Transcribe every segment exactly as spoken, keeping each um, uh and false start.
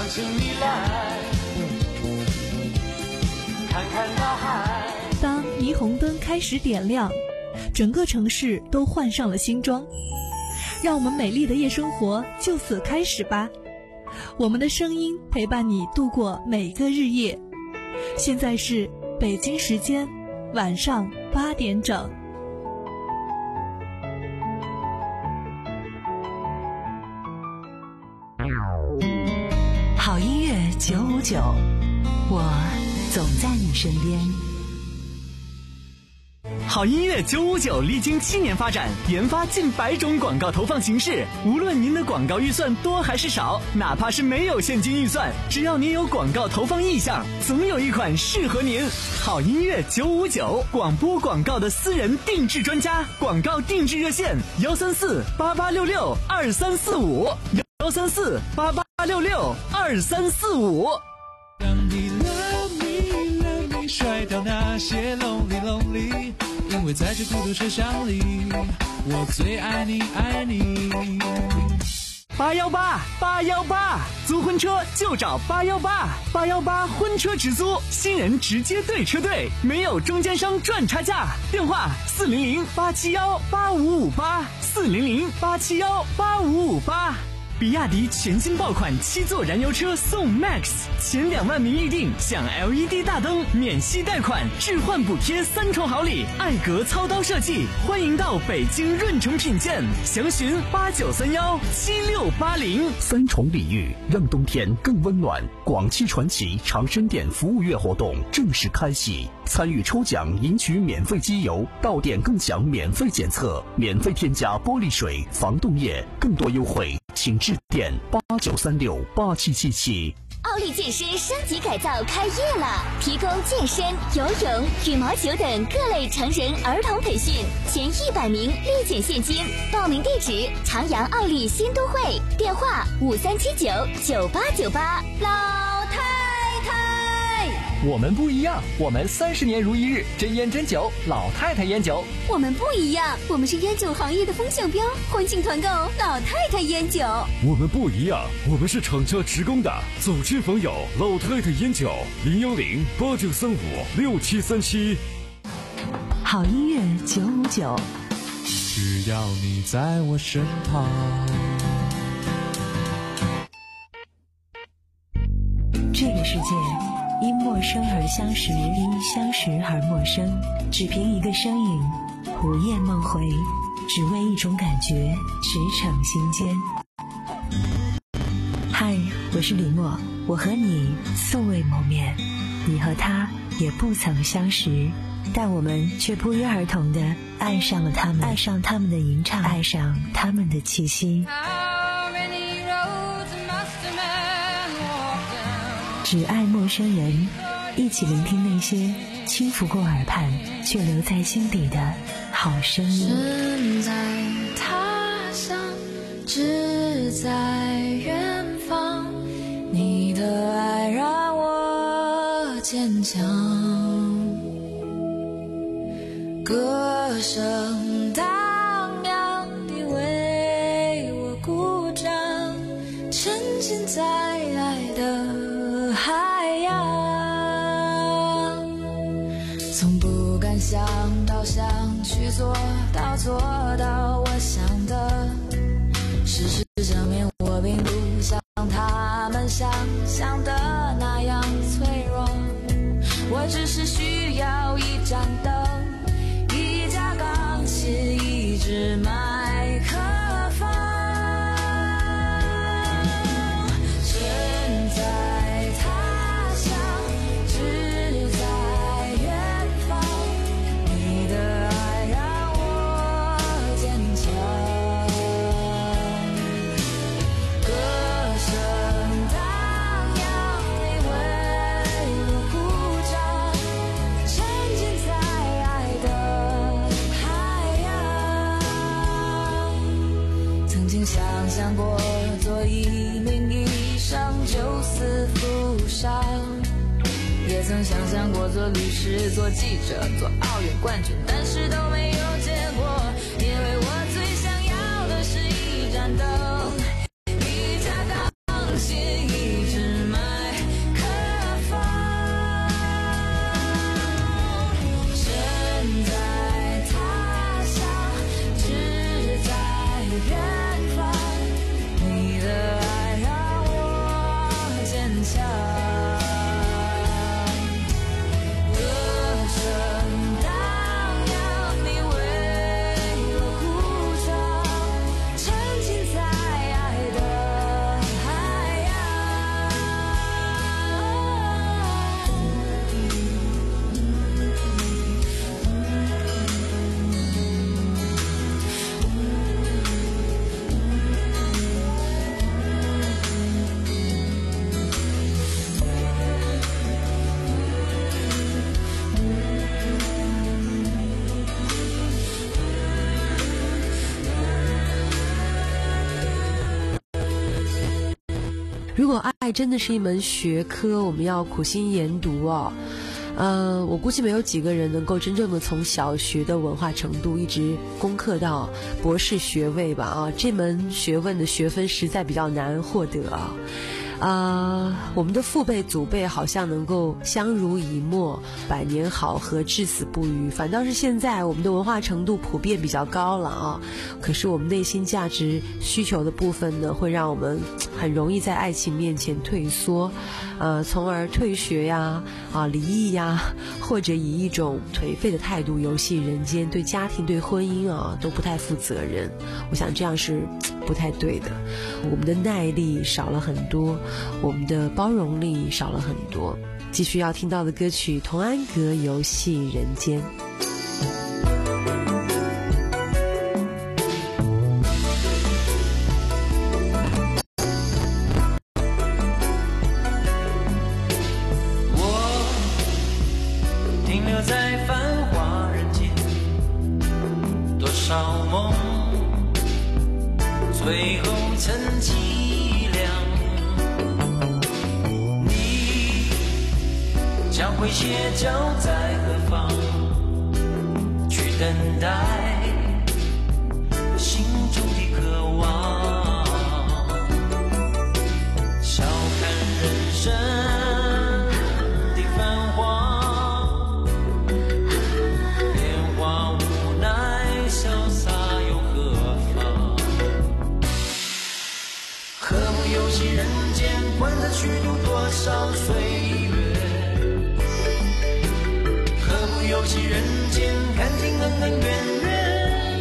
请你来看看大海。 当霓虹灯开始点亮，整个城市都换上了新装，让我们美丽的夜生活就此开始吧。我们的声音陪伴你度过每个日夜。现在是北京时间晚上八点整。 好音乐九五九，我总在你身边。 好音乐九五九历经七年发展，研发近百种广告投放形式。无论您的广告预算多还是少，哪怕是没有现金预算，只要您有广告投放意向，总有一款适合您。好音乐九五九，广播广告的私人定制专家，广告定制热线幺三四八八六六二三四五幺三四八八六六二三四五。 让你 love me love me 甩掉那些 lonely lonely， 因为在这孤独车厢里，我最爱你爱你。 八幺八八幺八，租婚车就找八幺八八幺八婚车直租，新人直接对车队，没有中间商赚差价。电话四零零八七幺八五五八四零零八七幺八五五八。比亚迪全新爆款七座燃油车送 Max， 前两万名预定享 L E D 大灯、免息贷款、置换补贴三重好礼，艾格操刀设计，欢迎到北京润城品鉴，详询八九三幺七六八零。 三重礼遇让冬天更温暖，广汽传祺长生店服务月活动正式开启，参与抽奖赢取免费机油，到店更享免费检测，免费添加玻璃水、防冻液，更多优惠请致电八九三六八七七七。 奥利健身升级改造开业了，提供健身、游泳、羽毛球等各类成人儿童培训，前一百名立减现金。报名地址：长阳奥利新都会，电话五三七九九八九八。老太太， 我们不一样，我们三十年如一日，真烟真酒，老太太烟酒。 我们不一样，我们是烟酒行业的风向标，欢庆团购老太太烟酒。 我们不一样，我们是厂家职工的，走亲访友，老太太烟酒，零幺零八九三五六七三七。 好音乐九五九， 只要你在我身旁。 这个世界因陌生而相识，因相识而陌生，只凭一个身影，午夜梦回，只为一种感觉，驰骋心间。嗨，我是李默，我和你素未谋面，你和他也不曾相识，但我们却不约而同地爱上了他们，爱上他们的吟唱，爱上他们的气息。只爱陌生人，一起聆听那些轻拂过耳畔却留在心底的好声音。 身在他乡，志在远方，你的爱让我坚强，歌声荡漾，你为我鼓掌，沉浸在爱的海洋，从不敢想到想去做到做到我想的，事实证明我并不像他们想象的那样脆弱，我只是需要一盏灯，一架钢琴，一支麦克风，身在他乡，志在远方，你的爱让我坚强，歌声荡漾，你为我鼓掌，沉浸在爱的海洋，曾经想象过做一名医生救死扶伤，也曾想象过做律师做记者做奥运冠军，但是都没有结果，因为我最想要的是一盏灯，一架钢琴，一支如果爱真的是一门学科，我们要苦心研读哦。呃，我估计没有几个人能够真正的从小学的文化程度一直攻克到博士学位吧啊，这门学问的学分实在比较难获得啊。呃，我们的父辈祖辈好像能够相濡以沫，百年好合，至死不渝，反倒是现在我们的文化程度普遍比较高了啊，可是我们内心价值需求的部分呢，会让我们很容易在爱情面前退缩，呃，从而退学呀，啊，离异呀，或者以一种颓废的态度游戏人间，对家庭对婚姻啊都不太负责任。我想这样是不太对的，我们的耐力少了很多，我们的包容力少了很多。继续要听到的歌曲《童安格游戏人间》。 我停留在繁华人间，多少梦最后成凄凉，你将会歇脚在何方，去等待心中的渴望，笑看人生的繁华，变化无奈潇洒又何妨，何不游戏人间，观察虚度多少岁月，何不游戏人间，看尽恩恩怨怨，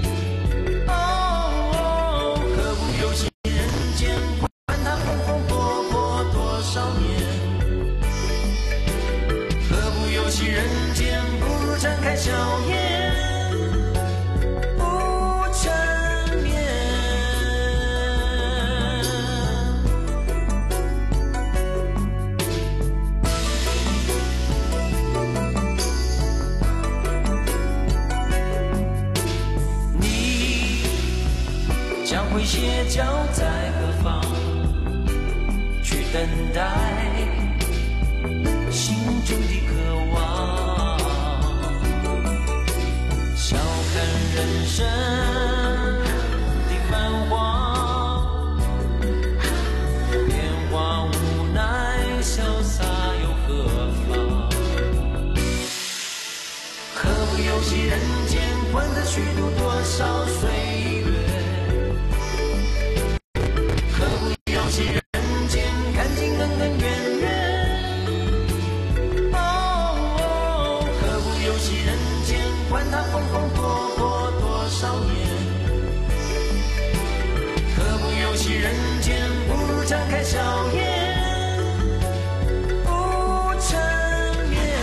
哦，何不游戏人间，管他风风火火多少年，何不游戏人间，不如展开笑颜不缠绵。将会歇脚在何方，去等待心中的渴望，笑看人生的繁华，变化无奈潇洒又何妨，何不游戏人间，管他虚度多少岁月，恩恩怨怨，哦，何不游戏人间，管他风风火火多少年，何不游戏人间，不如展开笑颜不缠绵。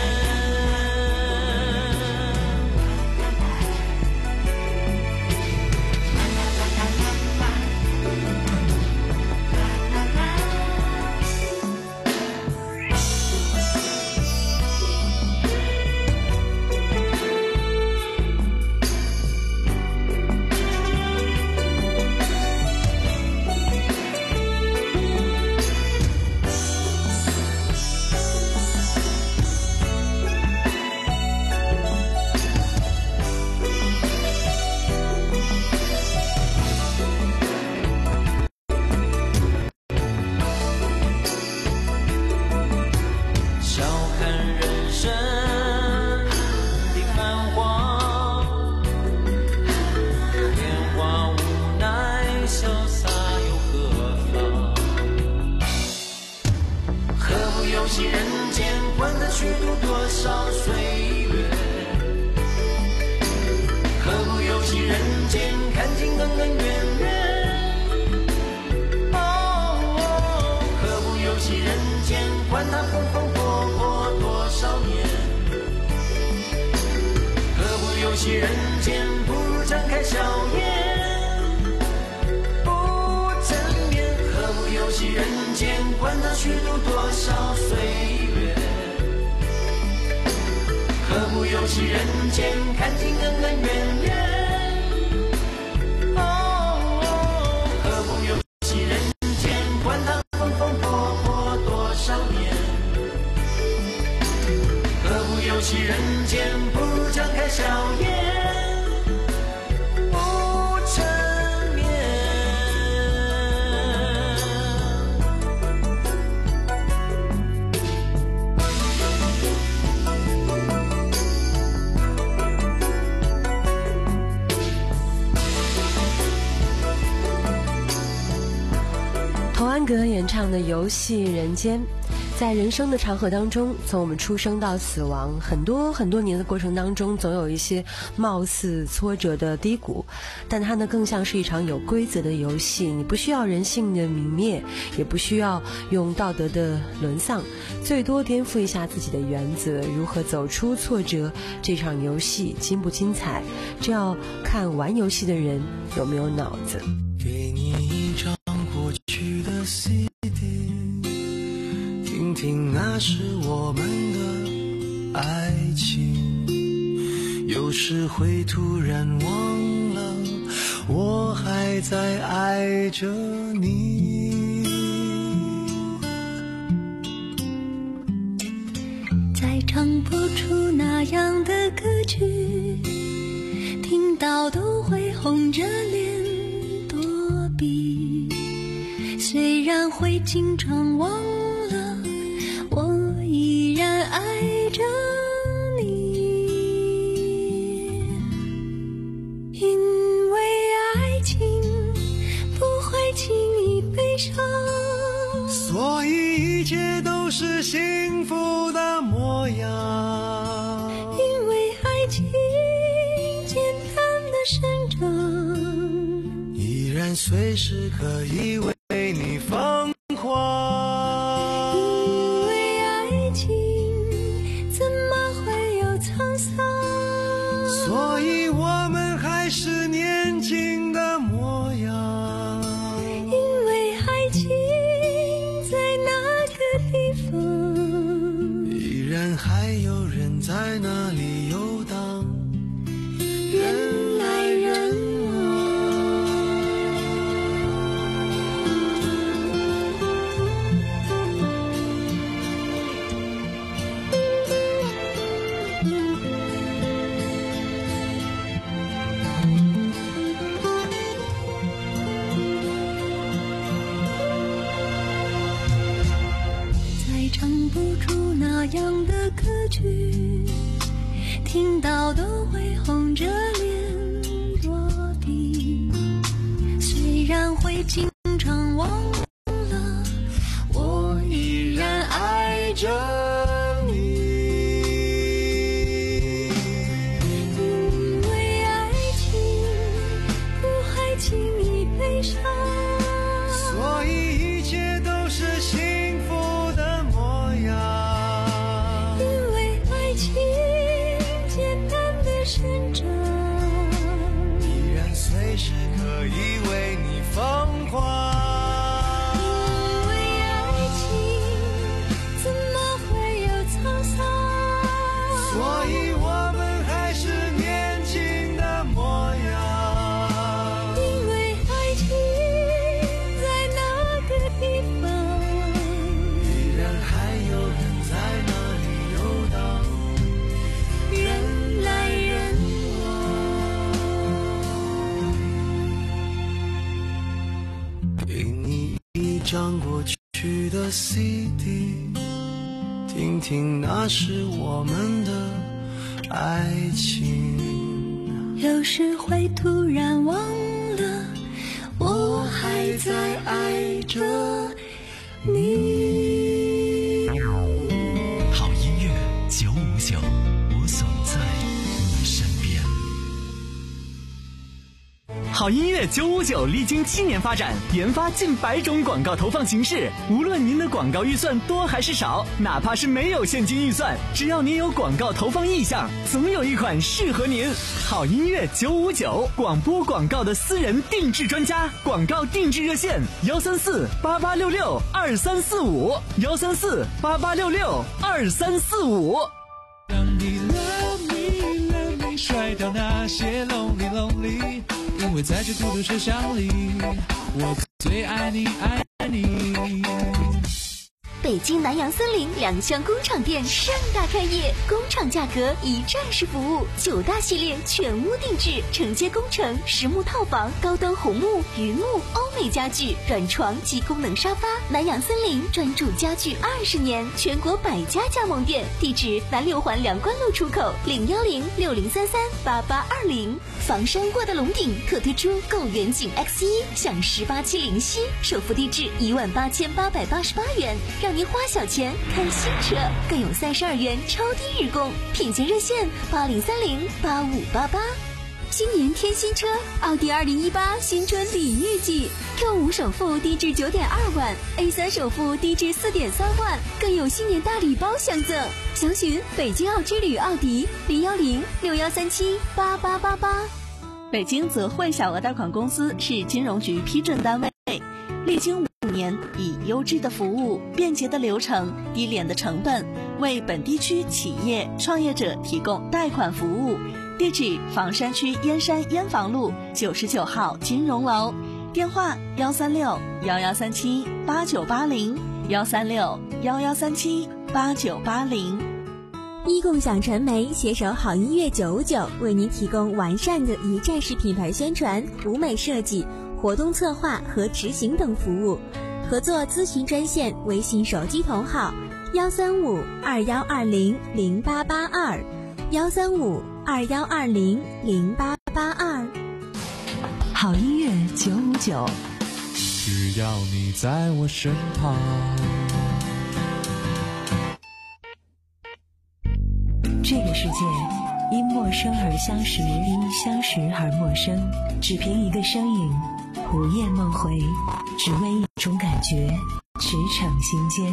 游戏人间，管他虚度多少岁月，何不游戏人间，看尽恩恩怨怨，哦，何不游戏人间，管他风风火火多少年，何不游戏人间，不如展开笑颜不缠绵，何不游戏人间，管他虚度多少岁月，何不游戏人间，看尽恩恩怨怨，哦，何不游戏人间，管他文革演唱的《游戏人间》。在人生的长河当中，从我们出生到死亡，很多很多年的过程当中，总有一些貌似挫折的低谷，但它呢更像是一场有规则的游戏，你不需要人性的泯灭，也不需要用道德的沦丧，最多颠覆一下自己的原则。如何走出挫折，这场游戏精不精彩，这要看玩游戏的人有没有脑子。 给你一张过去的 C D， 听听那是我们的爱情，有时会突然忘了我还在爱着你。 再唱不出那样的歌曲，听到都会红着脸躲避，虽然会经常忘了我依然爱着你，因为爱情不会轻易悲伤， 所以一切都是幸福的模样， 因为爱情简单的生长， 依然随时可以为你疯狂， 因为爱情怎么会有沧桑， 所以我们还是年轻的模样， 因为爱情在那个地方， 依然还有人在那里游荡， 人来人唱不出那样的歌曲，听到都会红着脸躲避，虽然会经常忘了我依然爱着你，因为爱情不会轻易悲伤， 所以一切都是幸福的模样， 因为爱情简单的生长， 依然随时可以为你疯狂， 因为爱情怎么会有沧桑， 所以我们还是年轻的模样， 因为爱情在那个地方， 依然还有人在那里游荡， 人来人往。给你一张过去的 C D， 听听那是我们的爱情， 有时会突然忘了我还在爱着你。 好音乐九五九，我总在你身边。 好音乐九五九历经七年发展，研发近百种广告投放形式。无论您的广告预算多还是少，哪怕是没有现金预算，只要您有广告投放意向，总有一款适合您。好音乐九五九，广播广告的私人定制专家，广告定制热线幺三四八八六六二三四五幺三四八八六六二三四五。 让你 love me love me 甩掉那些 lonely lonely， 因为在这孤独车厢里，我最爱你爱你。 北京南洋森林两厢工厂店盛大开业，工厂价格一站式服务，九大系列全屋定制，承接工程、实木套房、高端红木、榆木、欧美家具、软床及功能沙发。南洋森林专注家具二十年，全国百家加盟店，地址南六环梁关路出口零幺零六零三三八八二零。房山过的龙顶特推出购远景 X 一，享十八期零息，首付低至一万八千八百八十八元，让您花小钱看新车，更有三十二元超低日供，品鉴热线八零三零八五八八。新年添新车，奥迪二零一八新春礼遇季 ，Q 五首付低至九点二万 ，A 三首付低至四点三万，更有新年大礼包相赠。详询北京奥之旅奥迪零幺零六幺三七八八八八。 北京泽汇小额贷款公司是金融局批准单位，历经五年，以优质的服务、便捷的流程、低廉的成本，为本地区企业创业者提供贷款服务。地址：房山区燕山燕房路九十九号金融楼，电话：幺三六幺幺三七八九八零，幺三六幺幺三七八九八零。 一共享传媒携手好音乐九五九，为您提供完善的一站式品牌宣传、舞美设计、活动策划和执行等服务。合作咨询专线：微信手机同号幺三五二幺二零零八八二，幺三五二幺二零零八八二。 好音乐九五九， 只要你在我身旁。 这个世界因陌生而相识，因相识而陌生，只凭一个身影，午夜梦回，只为一种感觉，驰骋心间。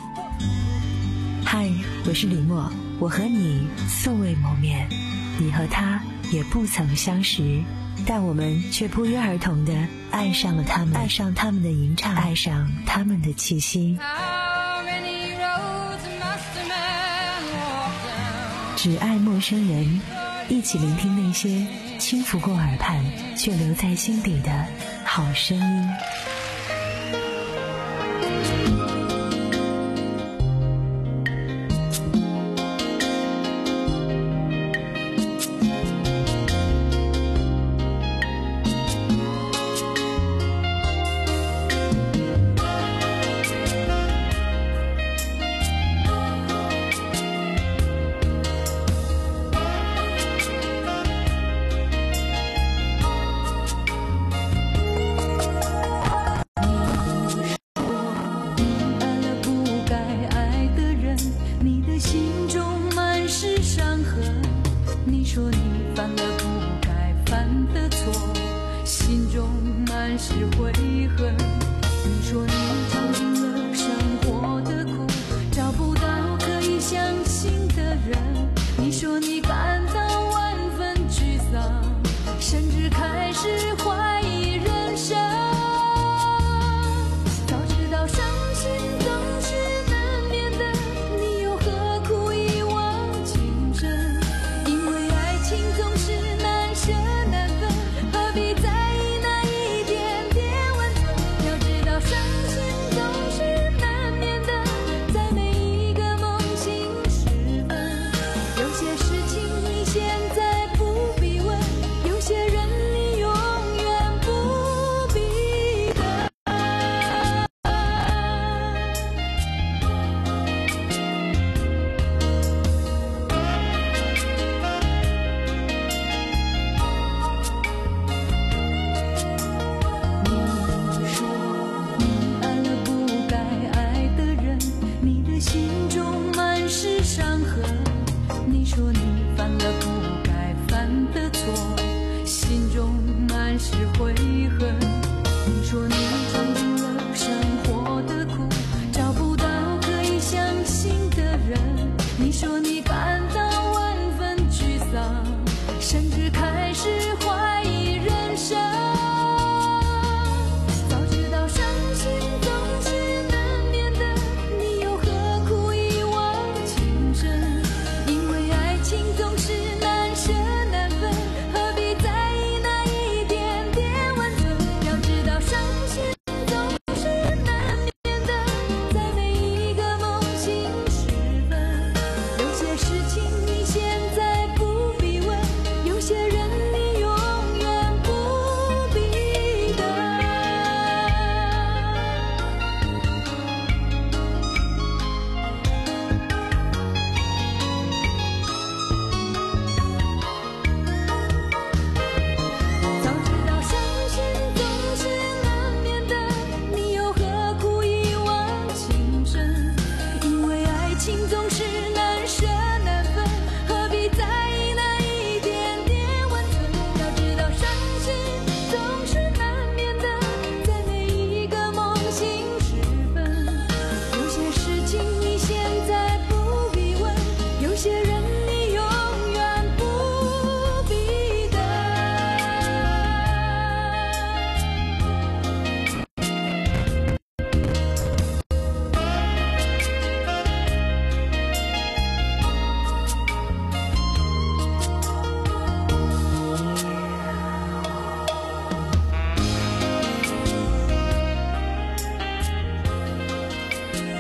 嗨，我是李默，我和你素未谋面，你和他也不曾相识，但我们却不约而同地爱上了他们，爱上他们的吟唱，爱上他们的气息。只爱陌生人，一起聆听那些轻拂过耳畔却留在心底的好声音。 何必在意那一点点温存？要知道伤心总是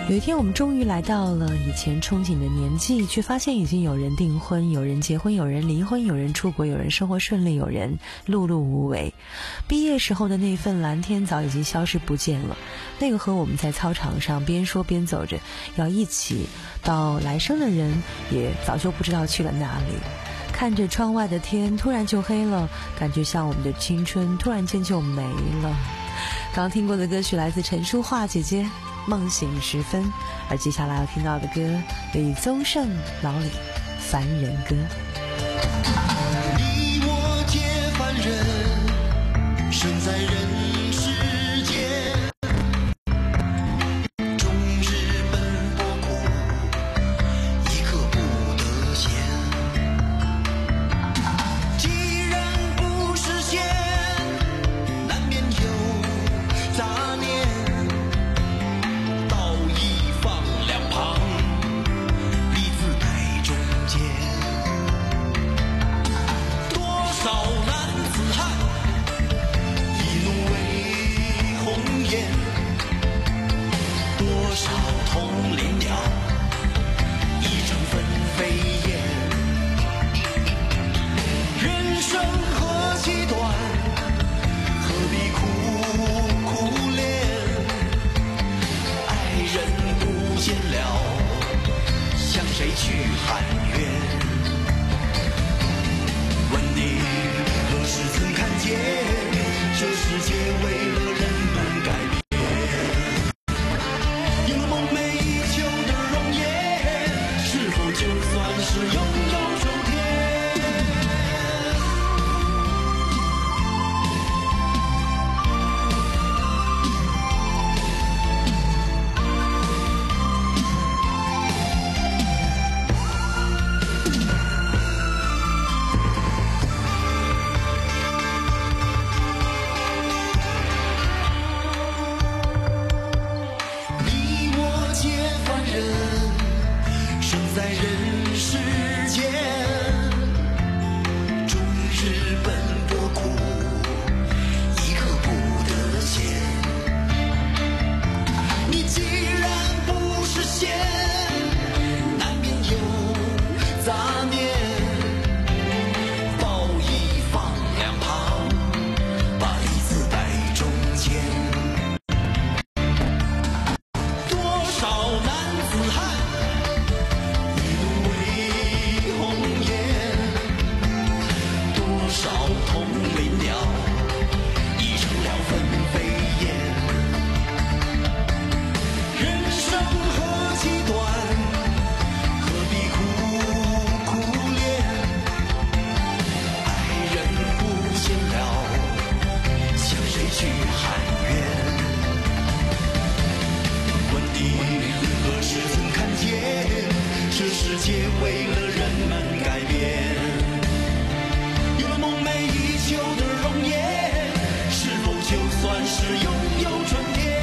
有一天我们终于来到了以前憧憬的年纪，却发现已经有人订婚，有人结婚，有人离婚，有人出国，有人生活顺利，有人碌碌无为。毕业时候的那份蓝天早已经消失不见了，那个和我们在操场上边说边走着要一起到来生的人也早就不知道去了哪里。看着窗外的天突然就黑了，感觉像我们的青春突然间就没了。刚听过的歌曲来自陈淑桦姐姐梦醒时分，而接下来要听到的歌李宗盛老李凡人歌。 你我皆凡人，生在人世间，终日奔波苦，一刻不得闲。既然不实现，难免有杂念，道义放两旁，利字摆中间。多少男子汉，一怒为红颜，多少同林鸟，一场纷飞燕。人生何其短，何必苦苦恋？爱人不见了，向谁去喊冤？问你何时曾看见，这世界为了人们改变？有了梦寐以求的容颜，是否就算是拥有春天？你我皆凡人，生在人世间，终日奔波苦，一刻不得闲。你既然不实现，难免有杂念，道义放两旁，把利字摆中间。多少男子汉，一怒为红颜，多少同林鸟，已成了纷飞燕。人生何其短，何必苦苦恋？爱人不见了，向谁去喊冤？问你何时曾看见，这世界为了人们改变？有了梦寐以求的容颜，是否就算是拥有春天？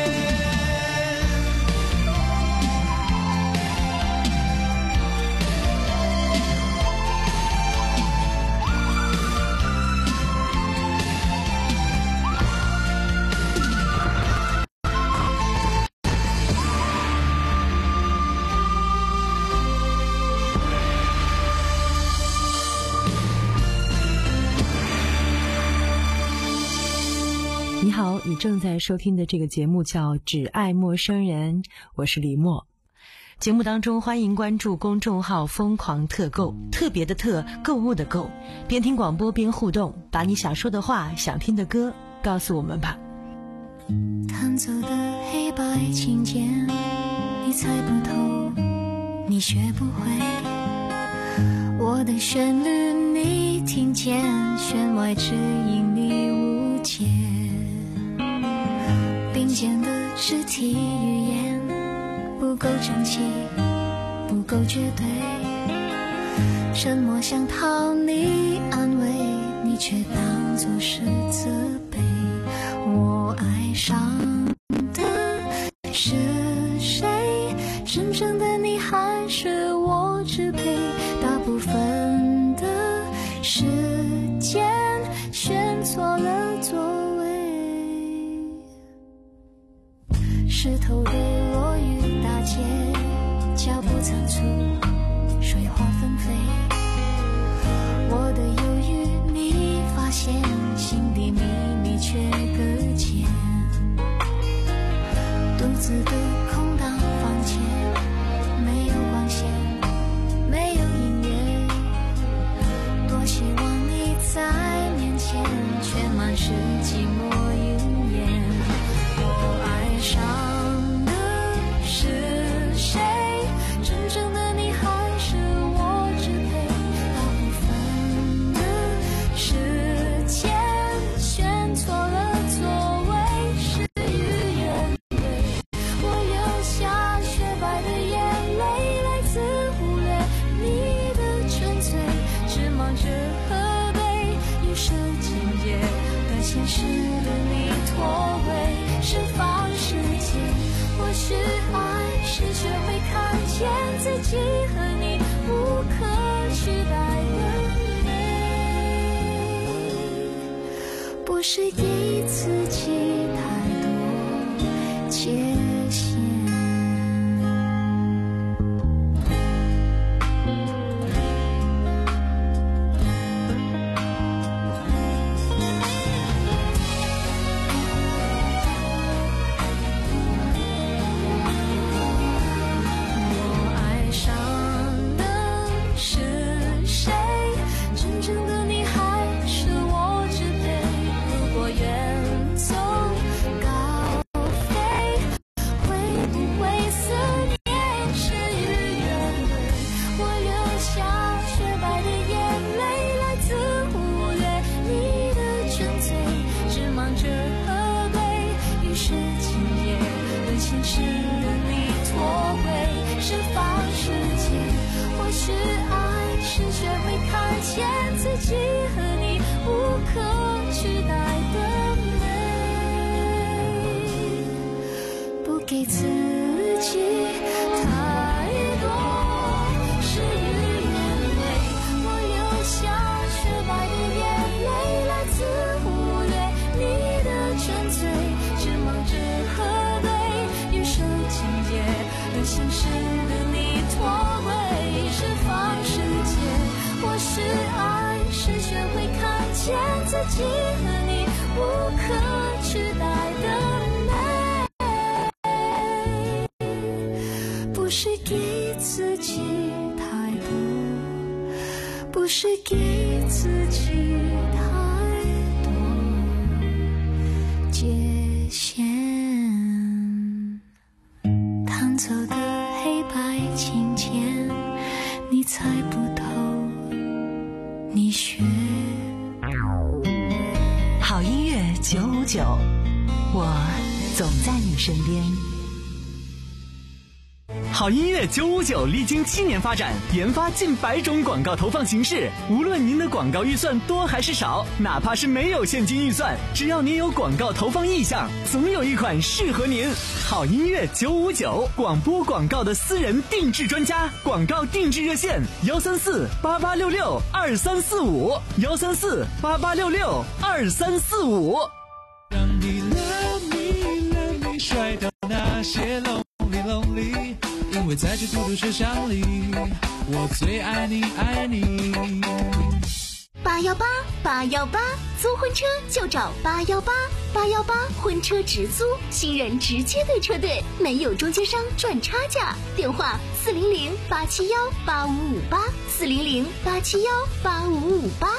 你好，你正在收听的这个节目叫《只爱陌生人》，我是李默。节目当中欢迎关注公众号疯狂特购，特别的特，购物的购，边听广播边互动，把你想说的话，想听的歌告诉我们吧。 弹奏的黑白琴键，你猜不透，你学不会，我的旋律你听见，弦外之音你误解，并肩的肢体语言不够整齐，不够绝对，沉默想讨你安慰，你却当作是责备。我爱上的是谁？真正的你还是我支配？大部分的时间选错了座位，湿透的落雨仓促，水花纷飞。我的犹豫你发现，心底秘密却搁浅。独自的空荡房间，没有光线，没有音乐。多希望你在面前，却满是寂寞云烟。我爱上的是谁？真正的你还是我支配？大部分的时间选错了座位，事与愿违。我流下雪白的眼泪，来自忽略你的纯粹，只忙着核对预设情节的现实的你脱轨，释放世界。或许爱是学会看见自己和你无可取代的美，不是给自己太多界限。给自己太多事与愿违，我流下雪白的眼泪，来自忽略你的纯粹，只忙着核对预设情节和现实的你脱轨，释放世界。或许爱是学会看见自己和你无可取代的不是给自己太多，不是给自己太多界限。弹奏的黑白琴键，你猜不透，你学。 好音乐九五九，我总在你身边。 好音乐九五九历经七年发展，研发近百种广告投放形式。无论您的广告预算多还是少，哪怕是没有现金预算，只要您有广告投放意向，总有一款适合您。好音乐九五九，广播广告的私人定制专家，广告定制热线幺三四八八六六二三四五幺三四八八六六二三四五。 让你 love me love me 甩掉那些 lonely lonely。因为在这孤独车厢里，我最爱你爱你。 八幺八八幺八，租婚车就找八幺八八幺八婚车直租，新人直接对车队，没有中间商赚差价。电话四零零八七幺八五五八四零零八七幺八五五八。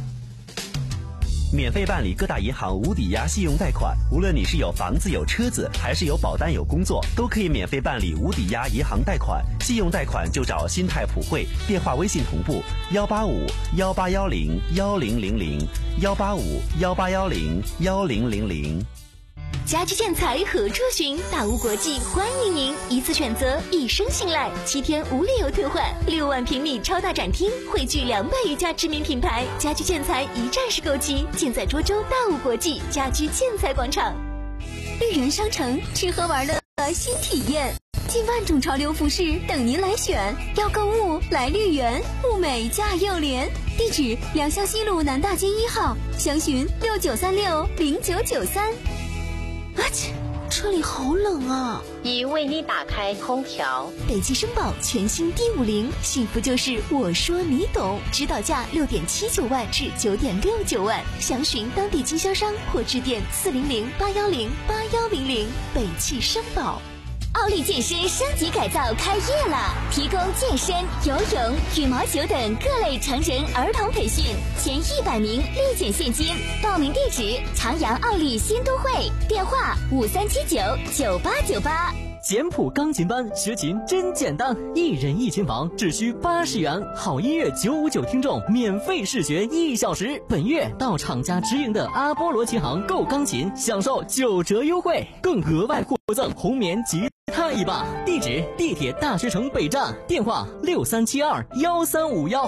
免费办理各大银行无抵押信用贷款，无论你是有房子有车子，还是有保单有工作，都可以免费办理无抵押银行贷款。信用贷款就找新泰普惠，电话微信同步幺八五幺八幺零幺零零零幺八五幺八幺零幺零零零。 家居建材何处寻？大屋国际欢迎您，一次选择，一生信赖，七天无理由退换，六万平米超大展厅，汇聚两百余家知名品牌，家居建材一站式购齐，尽在涿州大屋国际家居建材广场。绿园商城，吃喝玩乐新体验，近万种潮流服饰等您来选，要购物来绿园，物美价又廉。地址：良乡西路南大街一号，详询六九三六零九九三。啊切， 车里好冷啊！ 已为你打开空调。 北汽绅宝全新 D 五零，幸福就是我说你懂，指导价六点七九万至九点六九万，详询当地经销商或致电四零零八幺零八幺零零。北汽绅宝。 奥利健身升级改造开业了，提供健身、游泳、羽毛球等各类成人儿童培训，前一百名立减现金。报名地址：长阳奥利新都会，电话五三七九九八九八。 简谱钢琴班学琴真简单，一人一琴房只需八十元，好音乐九五九听众免费试学一小时。本月到厂家直营的阿波罗琴行购钢琴，享受九折优惠，更额外获赠红棉吉他一把。地址：地铁大学城北站，电话六三七二幺三五幺。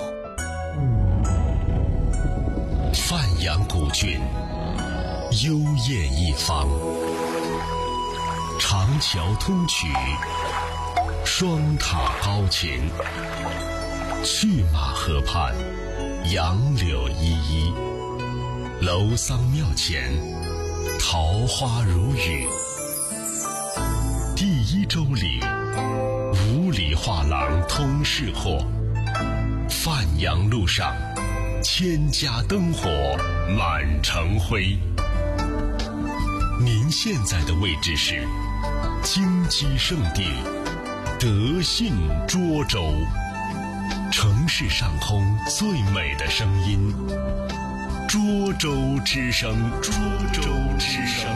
范阳古郡，幽艳一方。长桥通衢，双塔高琴，去马河畔，杨柳依依，楼桑庙前，桃花如雨。第一周里，五里画廊通市货，范阳路上，千家灯火满城辉。您现在的位置是金鸡圣地德信涿州，城市上空最美的声音，涿州之声，涿州之声。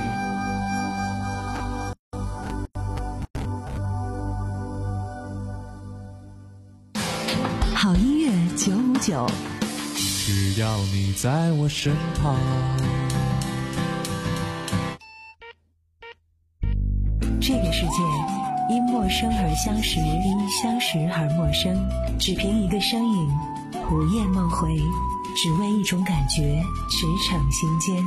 好音乐九五九， 只要你在我身旁。 这个世界因陌生而相识，因相识而陌生，只凭一个声音，午夜梦回，只为一种感觉，驰骋心间。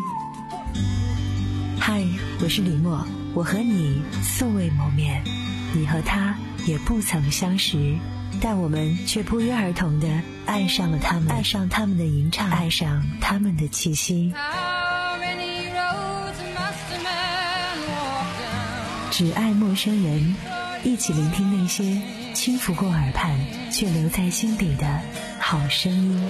嗨，我是李默，我和你素未谋面，你和他也不曾相识，但我们却不约而同地爱上了他们，爱上他们的吟唱，爱上他们的气息。只爱陌生人，一起聆听那些轻拂过耳畔却留在心底的好声音。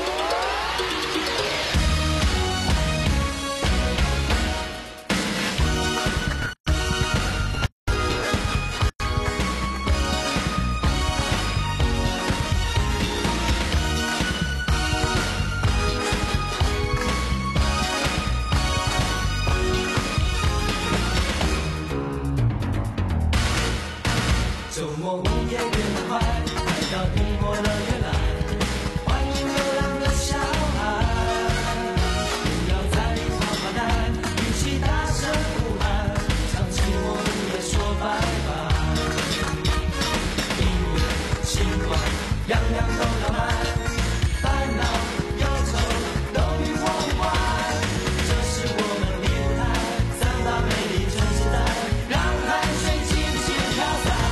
周末午夜别快，来到苹果乐园来，欢迎流浪的小孩，不要在里跑跑蛋，一起大声呼喊，向寂寞午夜说拜拜。音乐、情怀，样样都浪漫，烦恼、忧愁都与我无关。这是我们的舞台，散发美丽真实在，让海水轻轻飘散。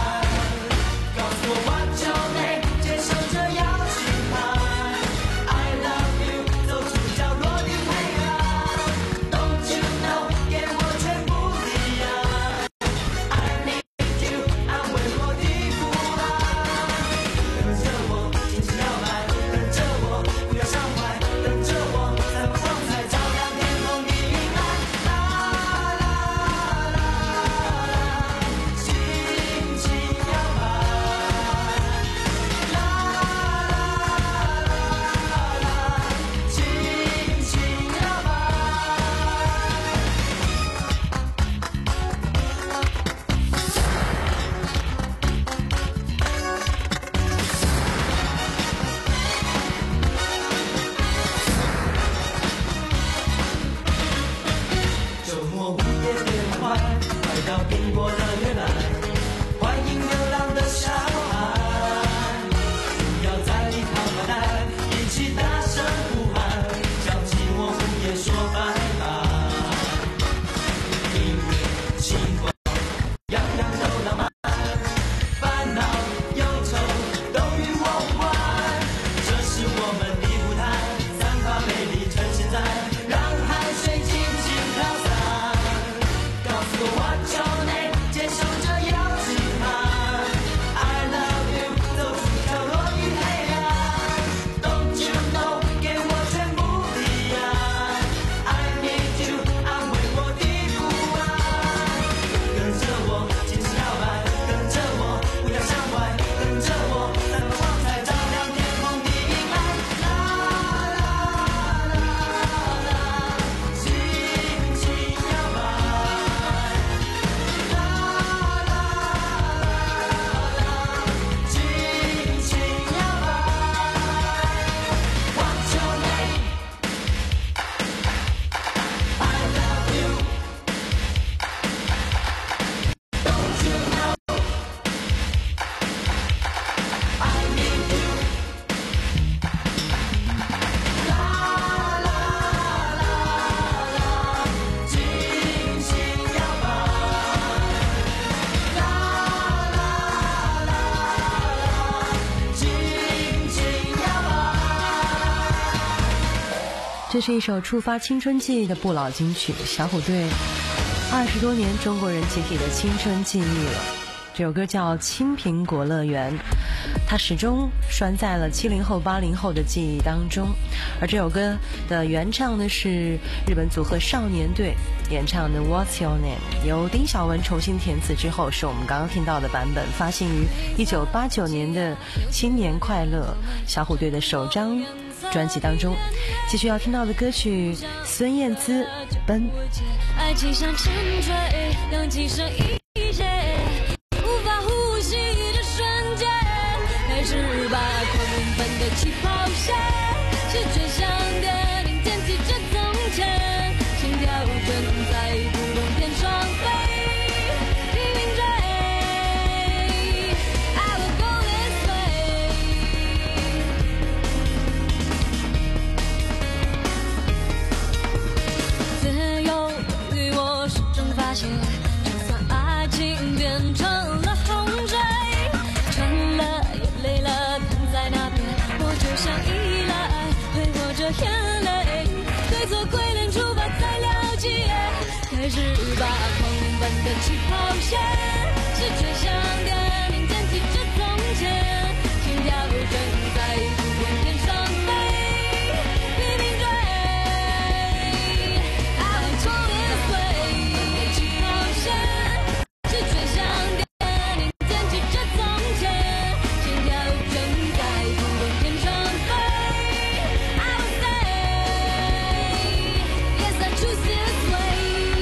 让海水轻轻飘散，告诉我我就这是一首触发青春记忆的不老金曲，小虎队二十多年中国人集体的青春记忆了。这首歌叫《青苹果乐园》，它始终拴在了七零后八零后的记忆当中。而这首歌的原唱呢是日本组合少年队演唱的 What's Your Name， 由丁晓雯重新填词之后，是我们刚刚听到的版本，发行于一九八九年的新年快乐小虎队的首张专辑当中。继续要听到的歌曲孙燕姿奔。 爱情像沉醉，氧气声一些，无法呼吸的瞬间，开始把狂奔的起跑线，是最想的你惦记着从前，心跳正在不动天上飞，拼命追 I will go this way。 自由与我始终发现，就算爱情变成了洪水，穿了也累了，躺在那边，我就像依赖挥霍着眼泪，对错亏脸出发才了解，开始把狂奔的起跑线，是最想的你惦记着从前，心跳正在不动天上飞，拼命追 I will go this way。 起跑线是最想的你惦记着从前，心跳正在不动天上飞 I will say yes I choose this way。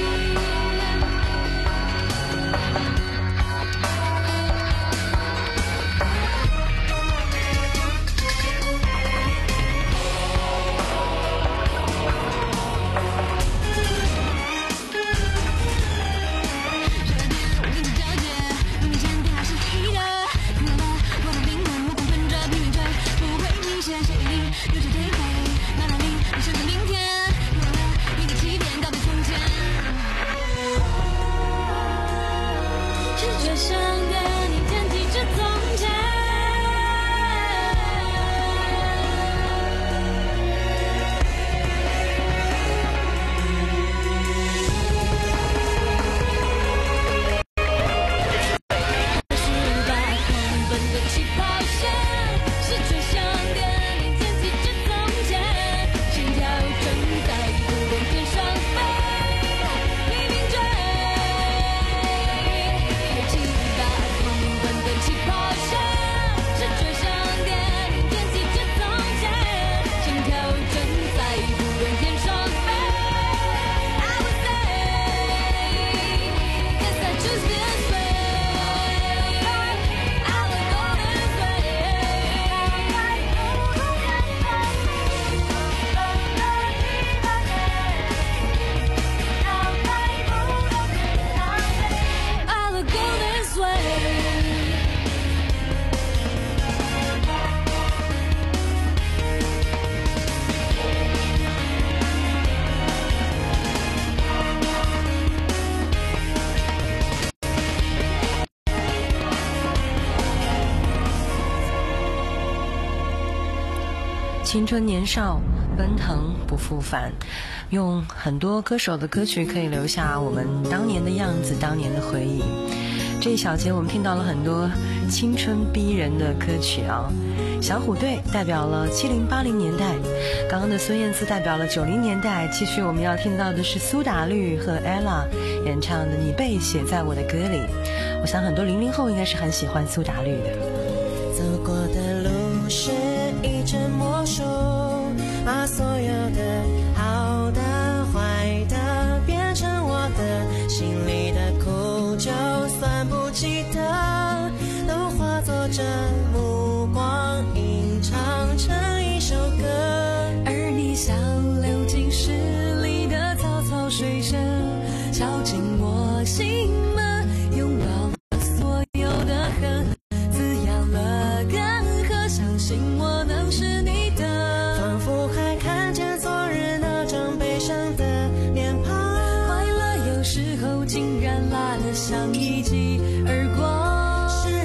青春年少，奔腾不复返。用很多歌手的歌曲可以留下我们当年的样子，当年的回忆。这一小节我们听到了很多青春逼人的歌曲啊。小虎队代表了七零八零年代，刚刚的孙燕姿代表了九零年代。继续我们要听到的是苏打绿和 ella 演唱的《你被写在我的歌里》。我想很多零零后应该是很喜欢苏打绿的。 走过的路是一阵魔术，把所有的好的坏的变成我的心里的苦，就算不记得都化作这目光吟唱成一首歌。 而你像流进诗里的草草水声，敲进我心门，拥抱了所有的恨，滋养了干涸，相信我能是你的。 仿佛还看见昨日那张悲伤的脸庞， 快乐有时候竟然来得像一记耳光。 是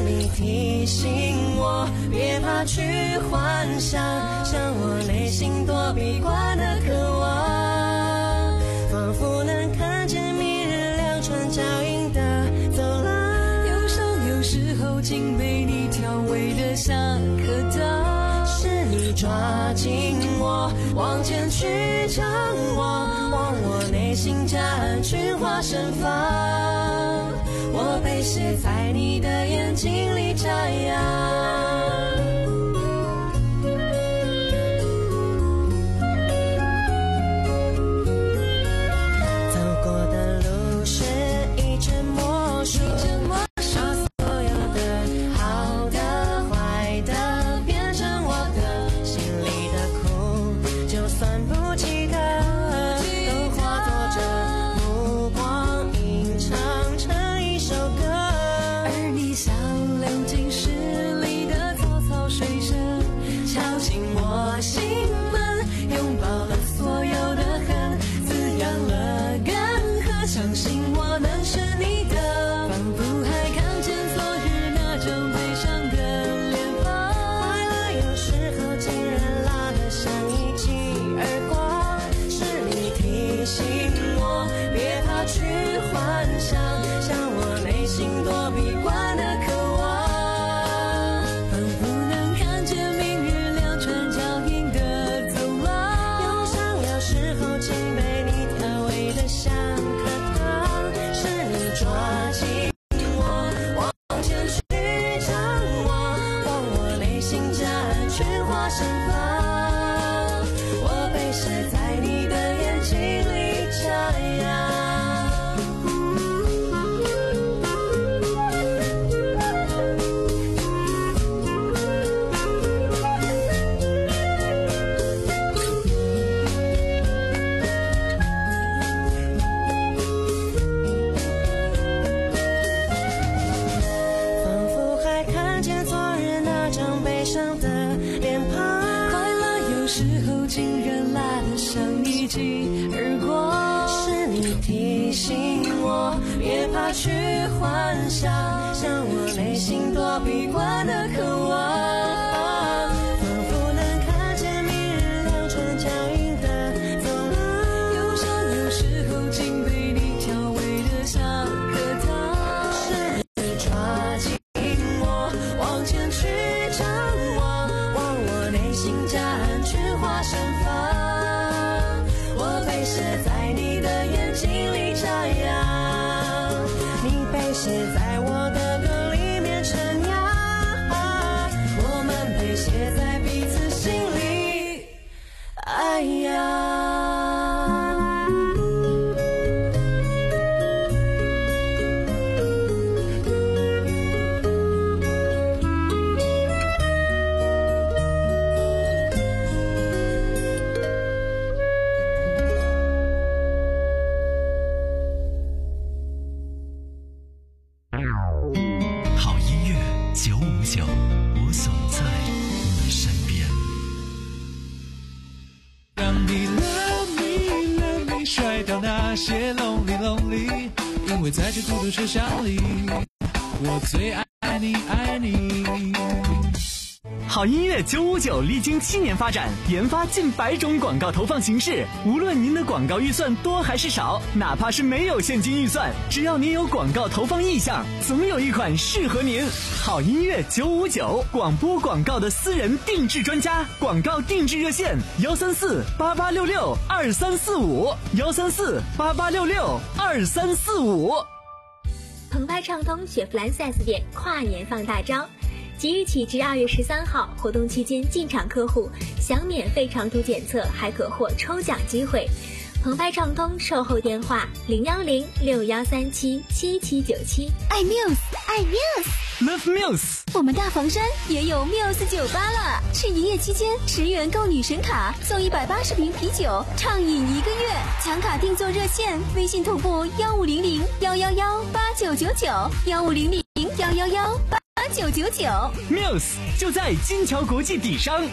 你提醒我，别怕去幻想，像我内心躲避惯的渴望，仿佛能看见明日两串脚印的走廊， 忧伤有时候竟被你调味的像颗糖， 是你抓紧我往前去张望，望我内心夹岸群花盛放，我被写在你的眼睛里眨样。走过的路是一阵默数，把所有的好的坏的变成我的，心里的苦就算不记得，都化作这目光吟唱成一首歌。 而你像流进诗里的草草水声，敲进我心门，拥抱了所有的恨，滋养了干涸，相信我能是你的，仿佛还看见昨日那张悲伤的脸庞， 快乐有时候竟然辣得像一记耳光，是你提醒我别怕去幻想，像我内心躲避惯的渴望， 仿佛能看见明日两串脚印的走廊， 忧伤有时候竟被你调味的像颗糖，是你抓紧我往前去张望，望我内心夹岸群花盛放，我被写在你的眼睛里眨样。仿佛还看见昨日那张悲伤的脸庞， 快乐有时候竟然辣得像一记耳光， 是你提醒我别怕去幻想，像我内心躲避惯的渴望，仿佛能看见明日两串脚印的走廊， 忧伤有时候竟被你调味的像颗糖， 是你抓紧我往前去张望，望我内心夹岸群花盛放，我被写在你的眼睛里眨样，你被写在我的歌里面陈扬，我们被写在彼此心里爱呀。 好音乐九五九，我总在你身边。 让你 love me love me 甩掉那些 lonely lonely， 因为在这孤独车厢里，我最爱你爱你。 好音乐九五九历经七年发展，研发近百种广告投放形式。无论您的广告预算多还是少，哪怕是没有现金预算，只要您有广告投放意向，总有一款适合您。好音乐九五九，广播广告的私人定制专家，广告定制热线幺三四八八六六二三四五幺三四八八六六二三四五。 澎湃畅通雪佛兰 四 S 店跨年放大招。即日起至二月十三号，活动期间进场客户享免费长途检测，还可获抽奖机会。澎湃畅通售后电话零幺零六幺三七七七九七。 爱 Muse， 爱 Muse，Love Muse。 我们大房山也有 Muse 酒吧了，是营业期间十元购女神卡送一百八十瓶啤酒，畅饮一个月。抢卡订座热线：微信同步幺五零零幺幺幺八九九九幺五零零幺幺幺八九九九。 Muse 就在金桥国际底商。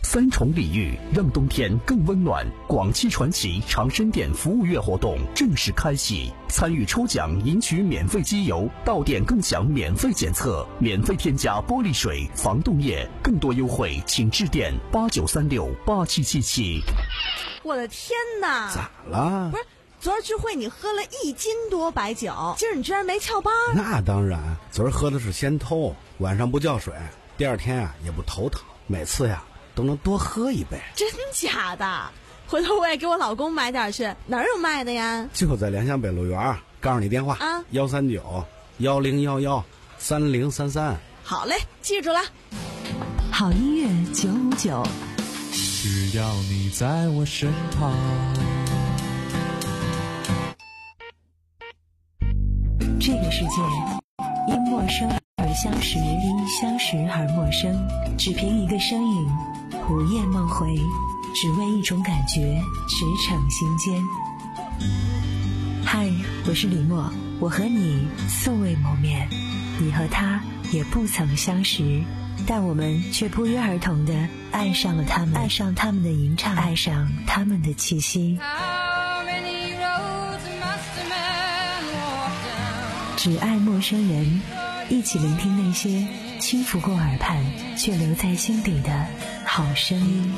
三重礼遇，让冬天更温暖。广汽传祺长生店服务月活动正式开启，参与抽奖赢取免费机油，到店更享免费检测，免费添加玻璃水、防冻液，更多优惠请致电八九三六八七七七。 我的天哪！ 咋了？ 不是，昨儿聚会你喝了一斤多白酒，今儿你居然没翘班？ 那当然，昨儿喝的是仙偷，晚上不叫水，第二天啊也不头疼，每次呀都能多喝一杯。 真假的？回头我也给我老公买点去，哪儿有卖的呀？ 就在良乡北路园，告诉你电话啊， 幺三九幺零幺幺三零三三。 好嘞，记住了。 好音乐九五九， 只要你在我身旁。 这个世界因陌生而相识，因相识而陌生，只凭一个身影，午夜梦回，只为一种感觉，驰骋心间。嗨，我是李默，我和你素未谋面，你和他也不曾相识，但我们却不约而同地爱上了他们，爱上他们的吟唱，爱上他们的气息。只爱陌生人，一起聆听那些轻拂过耳畔却留在心底的好声音。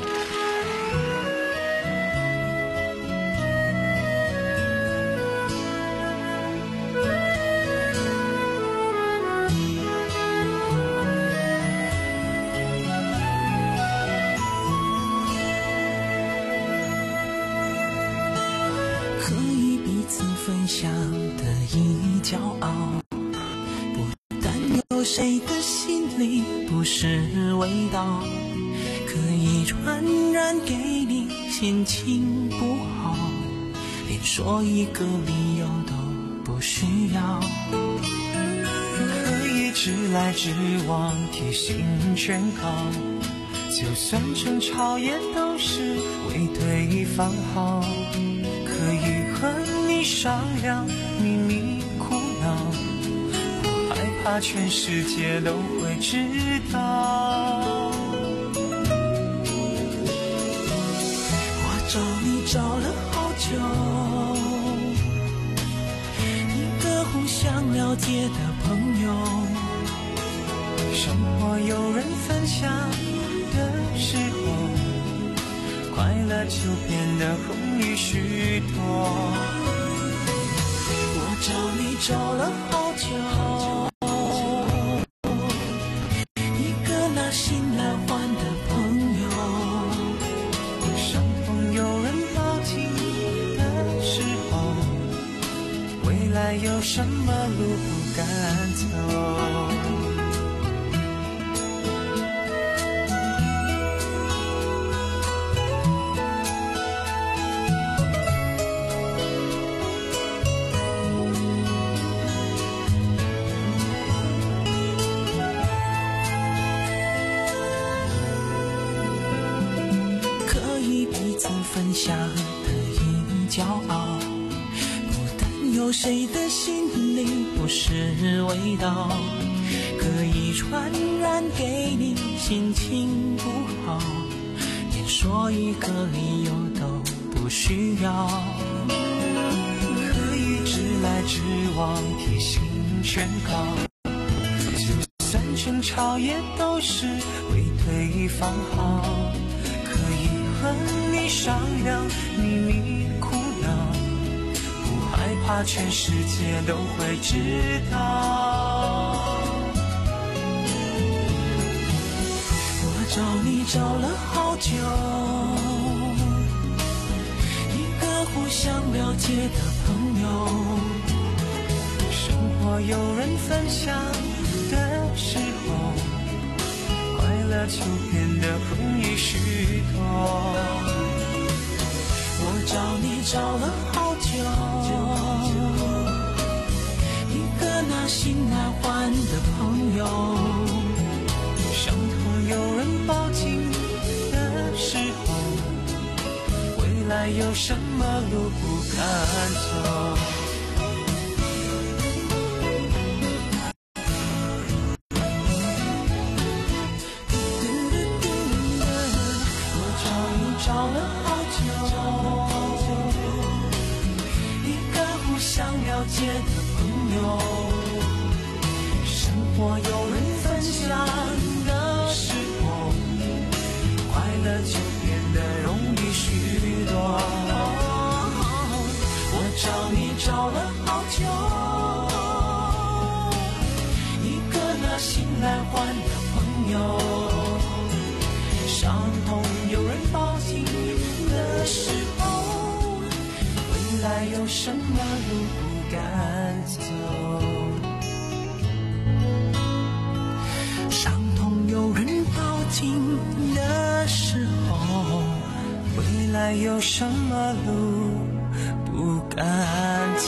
可以彼此分享的一骄傲，不担忧谁的心里不是味道，可以传染给你心情不好，连说一个理由都不需要，可以直来直往贴心劝告，就算争吵也都是为对方好，可以和你商量秘密苦恼，不害怕全世界都会知道。我找你找了好久，一个互相了解的朋友，生活有人分享的时候，快乐就变得容易许多。我找你找了好久，一个拿心来换的朋友，伤痛有人抱紧的时候，未来有什么路不敢走。分享的一骄傲，不担忧谁的心里不是味道，可以传染给你心情不好，连说一个理由都不需要，可以直来直往贴心劝告，就算争吵也都是为对方好，和你商量秘密苦恼，不害怕全世界都会知道。我找你找了好久，一个互相了解的朋友，生活有人分享的时候，快乐就变得容易许多。我找你找了好久，一个拿心来换的朋友，伤痛有人抱紧的时候，未来有什么路不敢走。 友，生活有人分享的时候，快乐就变得容易许多。我找你找了好久，一个那心来换的朋友，伤痛有人抱紧的时候，未来有什么路不敢走？伤痛有人抱紧的时候，未来有什么路不敢走？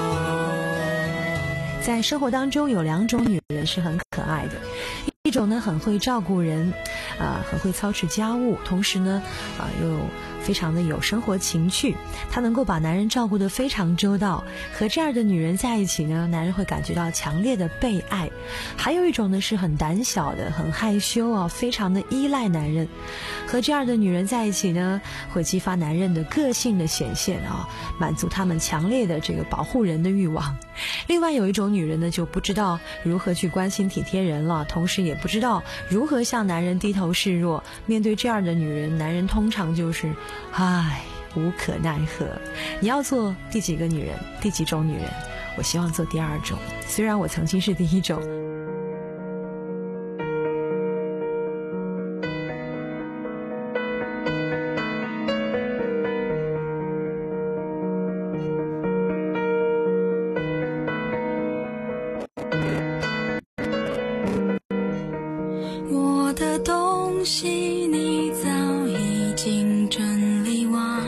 在生活当中有两种女人是很可爱的，一种呢很会照顾人，啊、呃，很会操持家务，同时呢，啊、呃，又非常的有生活情趣，她能够把男人照顾得非常周到。和这样的女人在一起呢，男人会感觉到强烈的被爱。还有一种呢是很胆小的，很害羞啊，非常的依赖男人。和这样的女人在一起呢，会激发男人的个性的显现啊，满足他们强烈的这个保护人的欲望。另外有一种女人呢，就不知道如何去关心体贴人了，同时也不知道如何向男人低头示弱。面对这样的女人，男人通常就是唉，无可奈何。你要做第几个女人，第几种女人？我希望做第二种，虽然我曾经是第一种。 我的东西你早已经整理完，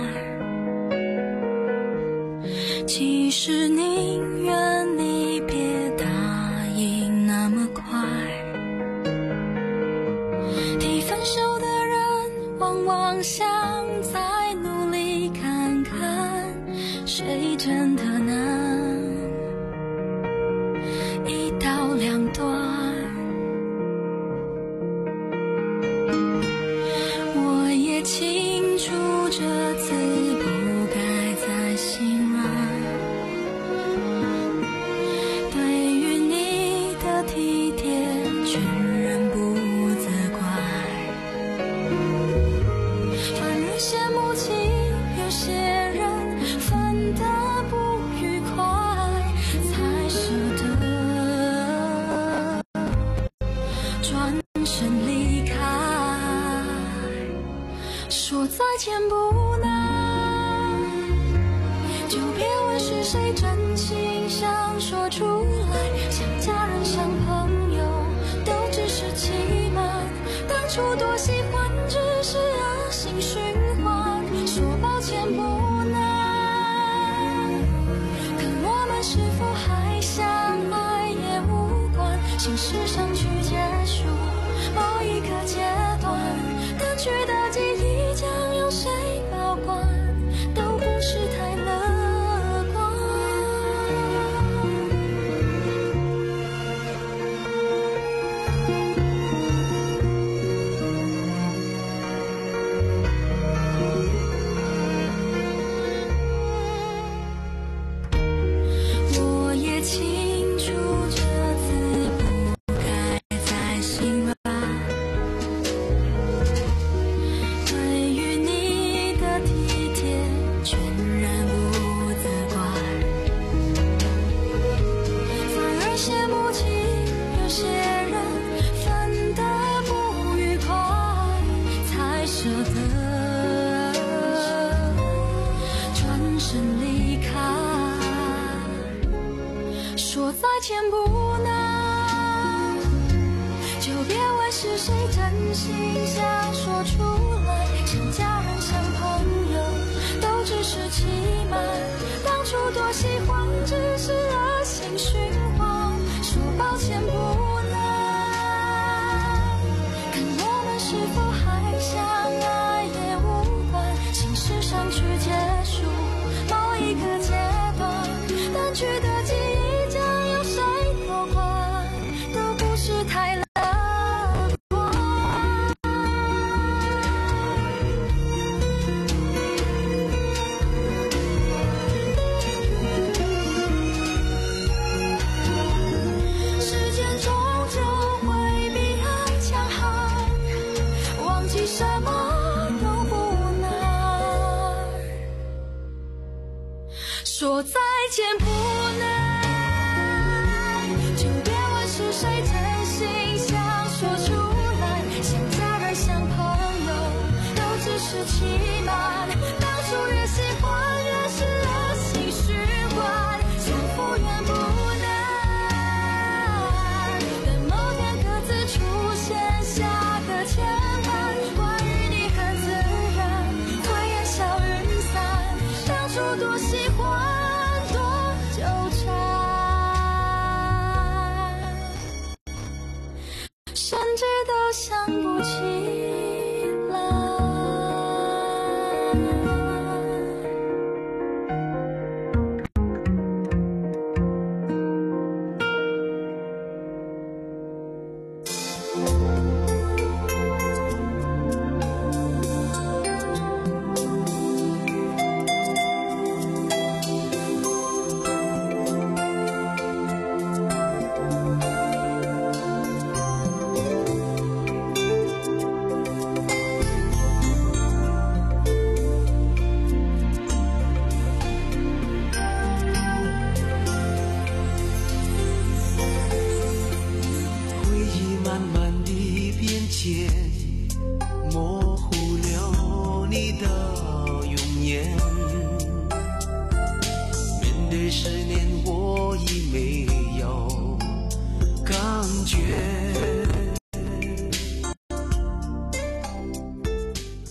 其实宁愿你别答应那么快。提分手的人往往想再努力看看，谁真的能一刀两断。清楚这次不该再心软，对于你的体贴全然不责怪，反而羡慕起有些人分得不愉快，才舍得转身离开。说再见不难，就别问是谁真心想说出来，像家人像朋友都只是欺瞒，当初多喜欢只是恶性循环。说抱歉不难，可我们是否还相爱也无关，形式上去结束某一个阶段，过去的记忆将由谁保管，都不是太乐观。我也清楚这次不该再心软，说再见不难，就别问是谁真心想说出来，像家人像朋友都只是欺瞒，当初多喜欢只是恶性循环。说抱歉不难，看我们是否还相爱也无关，形式上去结束某一个阶段，但去的记忆将由谁保管，都不是太乐观。 甚至都想不起。